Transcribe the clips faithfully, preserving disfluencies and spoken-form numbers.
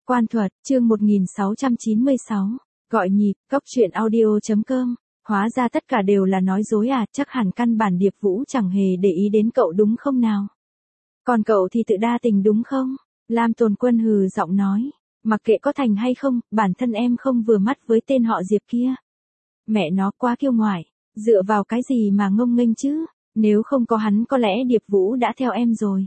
Quan thuật, chương một nghìn sáu trăm chín mươi sáu. Gọi nhịp, cốc truyện audio chấm com. Hóa ra tất cả đều là nói dối à, chắc hẳn căn bản Điệp Vũ chẳng hề để ý đến cậu đúng không nào? Còn cậu thì tự đa tình đúng không? Lam Tồn Quân hừ giọng nói. Mặc kệ có thành hay không, bản thân em không vừa mắt với tên họ Diệp kia. Mẹ nó quá kiêu ngoại, dựa vào cái gì mà ngông nghênh chứ? Nếu không có hắn có lẽ Điệp Vũ đã theo em rồi.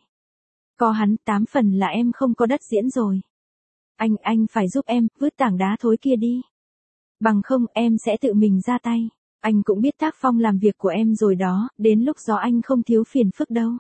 Có hắn, tám phần là em không có đất diễn rồi. Anh, anh phải giúp em, vứt tảng đá thối kia đi. Bằng không, em sẽ tự mình ra tay. Anh cũng biết tác phong làm việc của em rồi đó, đến lúc đó anh không thiếu phiền phức đâu.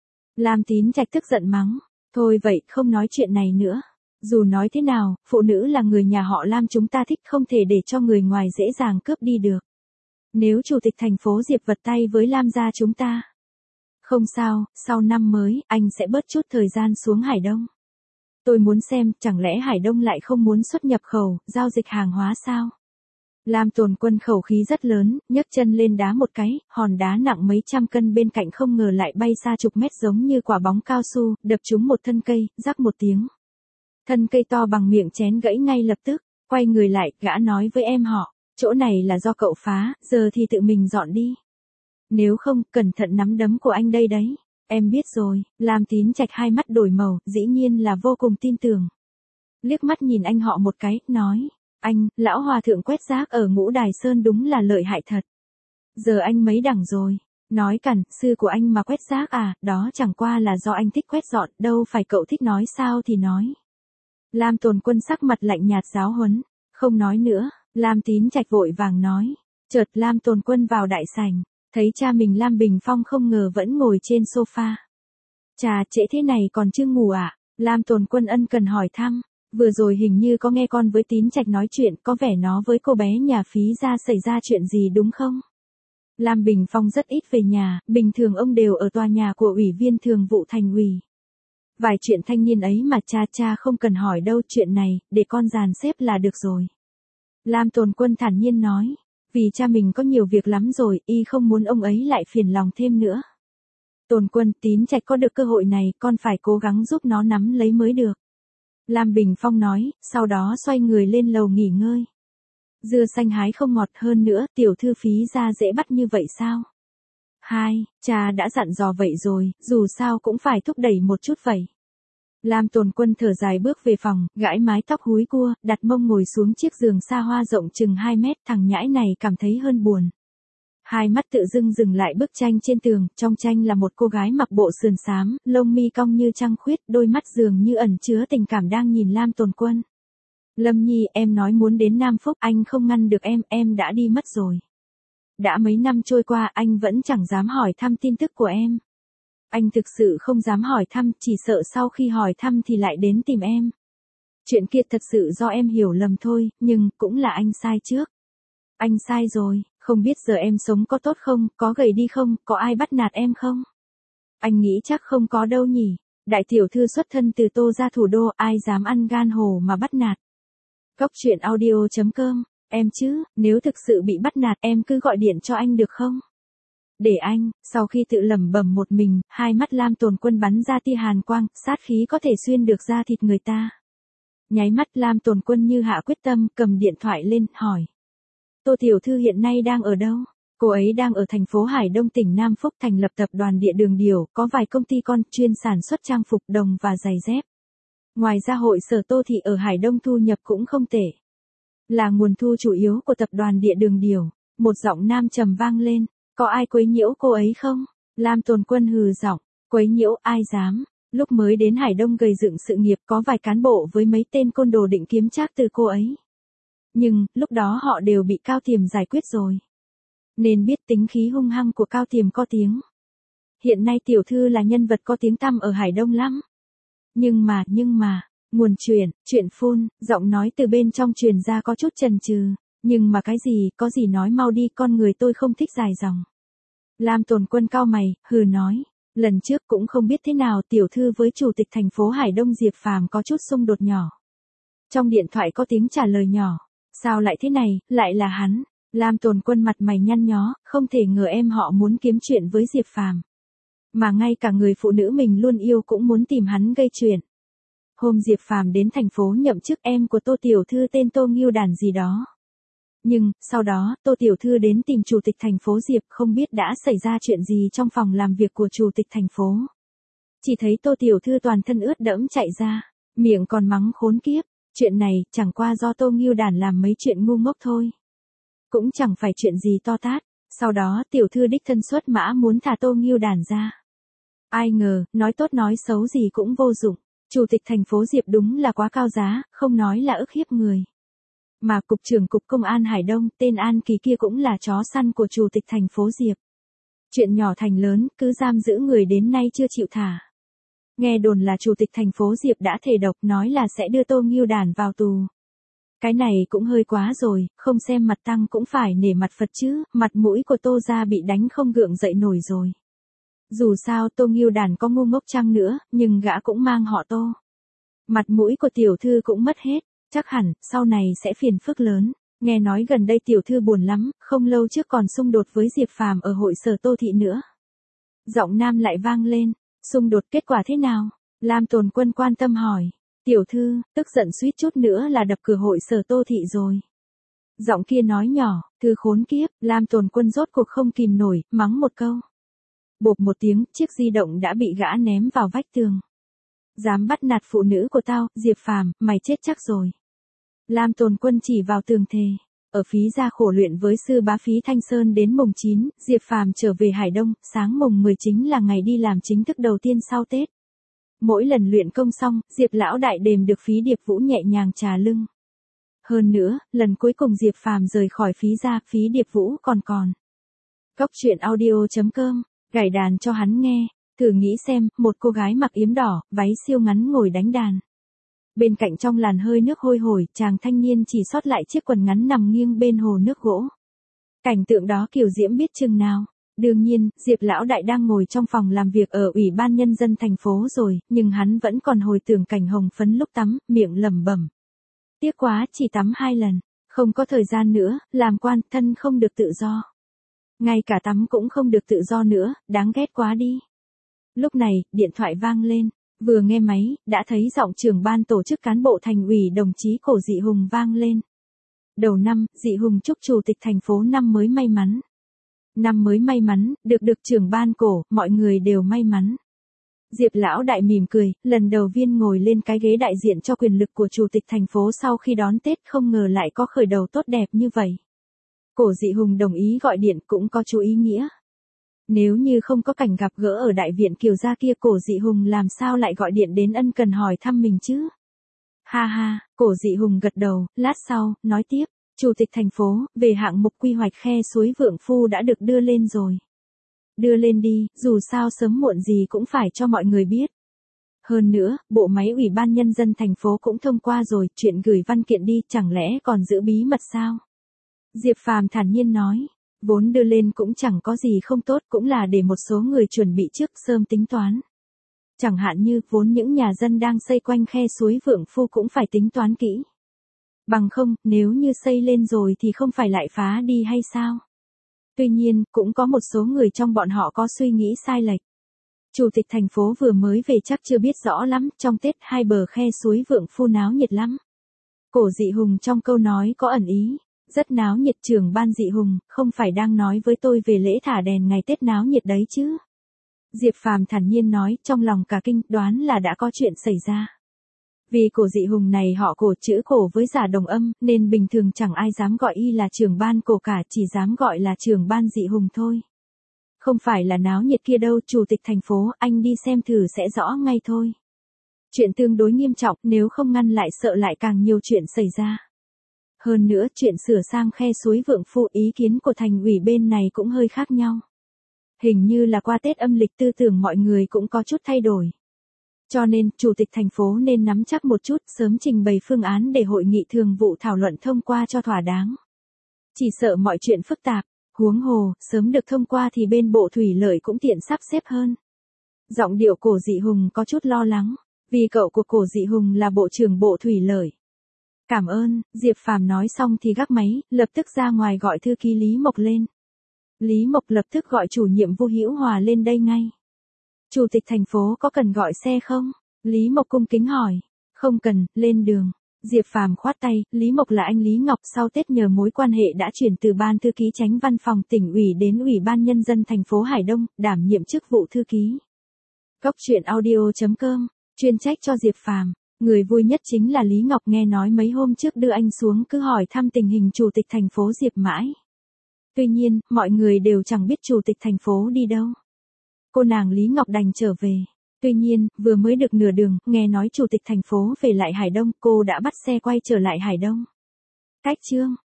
Lam Tín Trạch tức giận mắng. Thôi vậy, không nói chuyện này nữa. Dù nói thế nào, phụ nữ là người nhà họ Lam chúng ta thích không thể để cho người ngoài dễ dàng cướp đi được. Nếu chủ tịch thành phố Diệp vật tay với Lam gia chúng ta. Không sao, sau năm mới, anh sẽ bớt chút thời gian xuống Hải Đông. Tôi muốn xem, chẳng lẽ Hải Đông lại không muốn xuất nhập khẩu, giao dịch hàng hóa sao? Lam Tồn Quân khẩu khí rất lớn, nhấc chân lên đá một cái, hòn đá nặng mấy trăm cân bên cạnh không ngờ lại bay xa chục mét giống như quả bóng cao su, đập trúng một thân cây, rắc một tiếng. Thân cây to bằng miệng chén gãy ngay lập tức, quay người lại, gã nói với em họ, chỗ này là do cậu phá, giờ thì tự mình dọn đi. Nếu không, cẩn thận nắm đấm của anh đây đấy. Em biết rồi, Lam Tín Trạch hai mắt đổi màu, dĩ nhiên là vô cùng tin tưởng. Liếc mắt nhìn anh họ một cái, nói, anh, lão hòa thượng quét rác ở Ngũ Đài Sơn đúng là lợi hại thật. Giờ anh mấy đẳng rồi, nói cẩn, sư của anh mà quét rác à, đó chẳng qua là do anh thích quét dọn, đâu phải cậu thích nói sao thì nói. Lam Tồn Quân sắc mặt lạnh nhạt giáo huấn, không nói nữa, Lam Tín Trạch vội vàng nói, chợt Lam Tồn Quân vào đại sảnh. Thấy cha mình Lam Bình Phong không ngờ vẫn ngồi trên sofa. Chà, trễ thế này còn chưa ngủ à? Lam Tồn Quân ân cần hỏi thăm. Vừa rồi hình như có nghe con với Tín Trạch nói chuyện, có vẻ nó với cô bé nhà Phí ra xảy ra chuyện gì đúng không? Lam Bình Phong rất ít về nhà, bình thường ông đều ở tòa nhà của ủy viên thường vụ thành ủy. Vài chuyện thanh niên ấy mà cha cha không cần hỏi đâu, chuyện này, để con dàn xếp là được rồi. Lam Tồn Quân thản nhiên nói. Vì cha mình có nhiều việc lắm rồi, y không muốn ông ấy lại phiền lòng thêm nữa. Tồn Quân, Tín Trạch có được cơ hội này, con phải cố gắng giúp nó nắm lấy mới được. Lam Bình Phong nói, sau đó xoay người lên lầu nghỉ ngơi. Dưa xanh hái không ngọt hơn nữa, tiểu thư Phí ra dễ bắt như vậy sao? Hai, cha đã dặn dò vậy rồi, dù sao cũng phải thúc đẩy một chút vậy. Lam Tồn Quân thở dài bước về phòng, gãi mái tóc húi cua, đặt mông ngồi xuống chiếc giường xa hoa rộng chừng hai mét, thằng nhãi này cảm thấy hơn buồn. Hai mắt tự dưng dừng lại bức tranh trên tường, trong tranh là một cô gái mặc bộ sườn xám, lông mi cong như trăng khuyết, đôi mắt dường như ẩn chứa tình cảm đang nhìn Lam Tồn Quân. Lâm Nhi, em nói muốn đến Nam Phúc, anh không ngăn được em, em đã đi mất rồi. Đã mấy năm trôi qua, anh vẫn chẳng dám hỏi thăm tin tức của em. Anh thực sự không dám hỏi thăm, chỉ sợ sau khi hỏi thăm thì lại đến tìm em. Chuyện kia thật sự do em hiểu lầm thôi, nhưng cũng là anh sai trước. Anh sai rồi, không biết giờ em sống có tốt không, có gầy đi không, có ai bắt nạt em không? Anh nghĩ chắc không có đâu nhỉ. Đại tiểu thư xuất thân từ Tô ra thủ đô, ai dám ăn gan hổ mà bắt nạt. Cốc truyện audio chấm com, em chứ, nếu thực sự bị bắt nạt em cứ gọi điện cho anh được không? Để anh, sau khi tự lẩm bẩm một mình, hai mắt Lam Tồn Quân bắn ra tia hàn quang, sát khí có thể xuyên được da thịt người ta. Nháy mắt Lam Tồn Quân như hạ quyết tâm, cầm điện thoại lên, hỏi. Tô tiểu thư hiện nay đang ở đâu? Cô ấy đang ở thành phố Hải Đông tỉnh Nam Phúc thành lập tập đoàn Địa Đường Điểu, có vài công ty con chuyên sản xuất trang phục đồng và giày dép. Ngoài ra hội sở Tô thị ở Hải Đông thu nhập cũng không tệ. Là nguồn thu chủ yếu của tập đoàn Địa Đường Điểu. Một giọng nam trầm vang lên. Có ai quấy nhiễu cô ấy không? Lam Tồn Quân hừ giọng, quấy nhiễu ai dám? Lúc mới đến Hải Đông gầy dựng sự nghiệp có vài cán bộ với mấy tên côn đồ định kiếm trác từ cô ấy. Nhưng, lúc đó họ đều bị Cao Tiềm giải quyết rồi. Nên biết tính khí hung hăng của Cao Tiềm có tiếng. Hiện nay tiểu thư là nhân vật có tiếng tăm ở Hải Đông lắm. Nhưng mà, nhưng mà, nguồn truyền, chuyện phun, giọng nói từ bên trong truyền ra có chút chần chừ. Nhưng mà cái gì, có gì nói mau đi, con người tôi không thích dài dòng. Lam Tồn Quân cau mày, hừ nói, lần trước cũng không biết thế nào tiểu thư với chủ tịch thành phố Hải Đông Diệp Phàm có chút xung đột nhỏ. Trong điện thoại có tiếng trả lời nhỏ, sao lại thế này, lại là hắn. Lam Tồn Quân mặt mày nhăn nhó, không thể ngờ em họ muốn kiếm chuyện với Diệp Phàm. Mà ngay cả người phụ nữ mình luôn yêu cũng muốn tìm hắn gây chuyện. Hôm Diệp Phàm đến thành phố nhậm chức, em của Tô tiểu thư tên Tô Ngưu Đàn gì đó. Nhưng, sau đó, Tô tiểu thư đến tìm chủ tịch thành phố Diệp, không biết đã xảy ra chuyện gì trong phòng làm việc của chủ tịch thành phố. Chỉ thấy Tô tiểu thư toàn thân ướt đẫm chạy ra, miệng còn mắng khốn kiếp, chuyện này chẳng qua do Tô Ngưu Đàn làm mấy chuyện ngu ngốc thôi. Cũng chẳng phải chuyện gì to tát, sau đó tiểu thư đích thân xuất mã muốn thả Tô Ngưu Đàn ra. Ai ngờ, nói tốt nói xấu gì cũng vô dụng, chủ tịch thành phố Diệp đúng là quá cao giá, không nói là ức hiếp người. Mà cục trưởng cục công an Hải Đông, tên An Kỳ kia cũng là chó săn của chủ tịch thành phố Diệp. Chuyện nhỏ thành lớn, cứ giam giữ người đến nay chưa chịu thả. Nghe đồn là chủ tịch thành phố Diệp đã thề độc nói là sẽ đưa Tô Ngưu Đàn vào tù. Cái này cũng hơi quá rồi, không xem mặt tăng cũng phải nể mặt Phật chứ, mặt mũi của Tô gia bị đánh không gượng dậy nổi rồi. Dù sao Tô Ngưu Đàn có ngu ngốc chăng nữa, nhưng gã cũng mang họ Tô. Mặt mũi của tiểu thư cũng mất hết, chắc hẳn, sau này sẽ phiền phức lớn. Nghe nói gần đây tiểu thư buồn lắm, không lâu trước còn xung đột với Diệp Phàm ở hội sở Tô Thị nữa. Giọng nam lại vang lên, xung đột kết quả thế nào? Lam Tồn Quân quan tâm hỏi. Tiểu thư, tức giận suýt chút nữa là đập cửa hội sở Tô Thị rồi. Giọng kia nói nhỏ, thư khốn kiếp, Lam Tồn Quân rốt cuộc không kìm nổi, mắng một câu. Bộp một tiếng, chiếc di động đã bị gã ném vào vách tường. Dám bắt nạt phụ nữ của tao, Diệp Phàm, mày chết chắc rồi. Lam Tồn Quân chỉ vào tường thề. Ở phí gia khổ luyện với sư bá Phí Thanh Sơn đến mùng chín, Diệp Phàm trở về Hải Đông, sáng mùng mười chính là ngày đi làm chính thức đầu tiên sau Tết. Mỗi lần luyện công xong, Diệp lão đại đềm được Phí Điệp Vũ nhẹ nhàng trà lưng. Hơn nữa, lần cuối cùng Diệp Phàm rời khỏi Phí gia, Phí Điệp Vũ còn còn. Cóc truyện audio chấm com, gảy đàn cho hắn nghe, thử nghĩ xem, một cô gái mặc yếm đỏ, váy siêu ngắn ngồi đánh đàn. Bên cạnh trong làn hơi nước hôi hổi, chàng thanh niên chỉ sót lại chiếc quần ngắn nằm nghiêng bên hồ nước gỗ. Cảnh tượng đó kiều diễm biết chừng nào. Đương nhiên, Diệp lão đại đang ngồi trong phòng làm việc ở Ủy ban Nhân dân thành phố rồi, nhưng hắn vẫn còn hồi tưởng cảnh hồng phấn lúc tắm, miệng lẩm bẩm. Tiếc quá, chỉ tắm hai lần, không có thời gian nữa, làm quan, thân không được tự do. Ngay cả tắm cũng không được tự do nữa, đáng ghét quá đi. Lúc này, điện thoại vang lên, vừa nghe máy, đã thấy giọng trưởng ban tổ chức cán bộ thành ủy đồng chí Cổ Dị Hùng vang lên. Đầu năm, Dị Hùng chúc chủ tịch thành phố năm mới may mắn. Năm mới may mắn, được được trưởng ban Cổ, mọi người đều may mắn. Diệp lão đại mỉm cười, lần đầu viên ngồi lên cái ghế đại diện cho quyền lực của chủ tịch thành phố sau khi đón Tết, không ngờ lại có khởi đầu tốt đẹp như vậy. Cổ Dị Hùng đồng ý gọi điện, cũng có chú ý nghĩa. Nếu như không có cảnh gặp gỡ ở đại viện Kiều gia kia, Cổ Dị Hùng làm sao lại gọi điện đến ân cần hỏi thăm mình chứ? Ha ha, Cổ Dị Hùng gật đầu, lát sau, nói tiếp, chủ tịch thành phố, về hạng mục quy hoạch khe suối Vượng Phu đã được đưa lên rồi. Đưa lên đi, dù sao sớm muộn gì cũng phải cho mọi người biết. Hơn nữa, bộ máy Ủy ban Nhân dân thành phố cũng thông qua rồi, chuyện gửi văn kiện đi, chẳng lẽ còn giữ bí mật sao? Diệp Phàm thản nhiên nói, vốn đưa lên cũng chẳng có gì không tốt, cũng là để một số người chuẩn bị trước sớm tính toán. Chẳng hạn như, vốn những nhà dân đang xây quanh khe suối Vượng Phu cũng phải tính toán kỹ. Bằng không, nếu như xây lên rồi thì không phải lại phá đi hay sao? Tuy nhiên, cũng có một số người trong bọn họ có suy nghĩ sai lệch. Chủ tịch thành phố vừa mới về chắc chưa biết rõ lắm, trong Tết hai bờ khe suối Vượng Phu náo nhiệt lắm. Cổ Dị Hùng trong câu nói có ẩn ý, rất náo nhiệt. Trưởng ban Dị Hùng, không phải đang nói với tôi về lễ thả đèn ngày Tết náo nhiệt đấy chứ? Diệp Phàm thản nhiên nói, trong lòng cả kinh, đoán là đã có chuyện xảy ra. Vì Cổ Dị Hùng này họ Cổ, chữ Cổ với giả đồng âm, nên bình thường chẳng ai dám gọi y là trưởng ban Cổ cả, chỉ dám gọi là trưởng ban Dị Hùng thôi. Không phải là náo nhiệt kia đâu, chủ tịch thành phố, anh đi xem thử sẽ rõ ngay thôi. Chuyện tương đối nghiêm trọng, nếu không ngăn lại sợ lại càng nhiều chuyện xảy ra. Hơn nữa, chuyện sửa sang khe suối Vượng Phu, ý kiến của thành ủy bên này cũng hơi khác nhau. Hình như là qua Tết âm lịch tư tưởng mọi người cũng có chút thay đổi. Cho nên, chủ tịch thành phố nên nắm chắc một chút, sớm trình bày phương án để hội nghị thường vụ thảo luận thông qua cho thỏa đáng. Chỉ sợ mọi chuyện phức tạp, huống hồ, sớm được thông qua thì bên Bộ Thủy Lợi cũng tiện sắp xếp hơn. Giọng điệu Cổ Dị Hùng có chút lo lắng, vì cậu của Cổ Dị Hùng là Bộ trưởng Bộ Thủy Lợi. Cảm ơn, Diệp Phàm nói xong thì gác máy, lập tức ra ngoài gọi thư ký Lý Mộc lên. Lý Mộc lập tức gọi chủ nhiệm Vu Hữu Hòa lên đây ngay. Chủ tịch thành phố có cần gọi xe không? Lý Mộc cung kính hỏi. Không cần, lên đường. Diệp Phàm khoát tay, Lý Mộc là anh Lý Ngọc sau Tết nhờ mối quan hệ đã chuyển từ ban thư ký chánh văn phòng tỉnh ủy đến Ủy ban Nhân dân thành phố Hải Đông, đảm nhiệm chức vụ thư ký. Cóc truyện audio chấm com, chuyên trách cho Diệp Phàm. Người vui nhất chính là Lý Ngọc nghe nói mấy hôm trước đưa anh xuống cứ hỏi thăm tình hình chủ tịch thành phố Diệp mãi. Tuy nhiên, mọi người đều chẳng biết chủ tịch thành phố đi đâu. Cô nàng Lý Ngọc đành trở về. Tuy nhiên, vừa mới được nửa đường, nghe nói chủ tịch thành phố về lại Hải Đông, cô đã bắt xe quay trở lại Hải Đông. Cách chương